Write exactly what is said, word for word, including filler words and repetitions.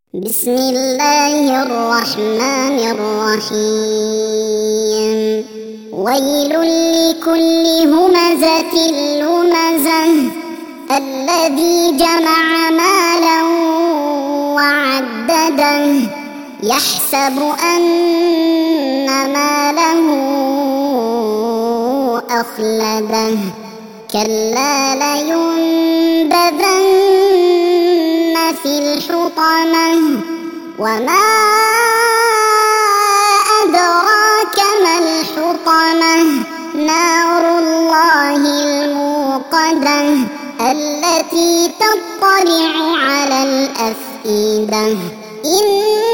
بسم الله الرحمن الرحيم. ويل لكل همزة لمزة الذي جمع مالا وعدده يحسب أن ماله أخلده كلا لينبذن في الحطمة وما أدراك ما الحطمة نار الله الموقدة التي تطلع على الأفئدة.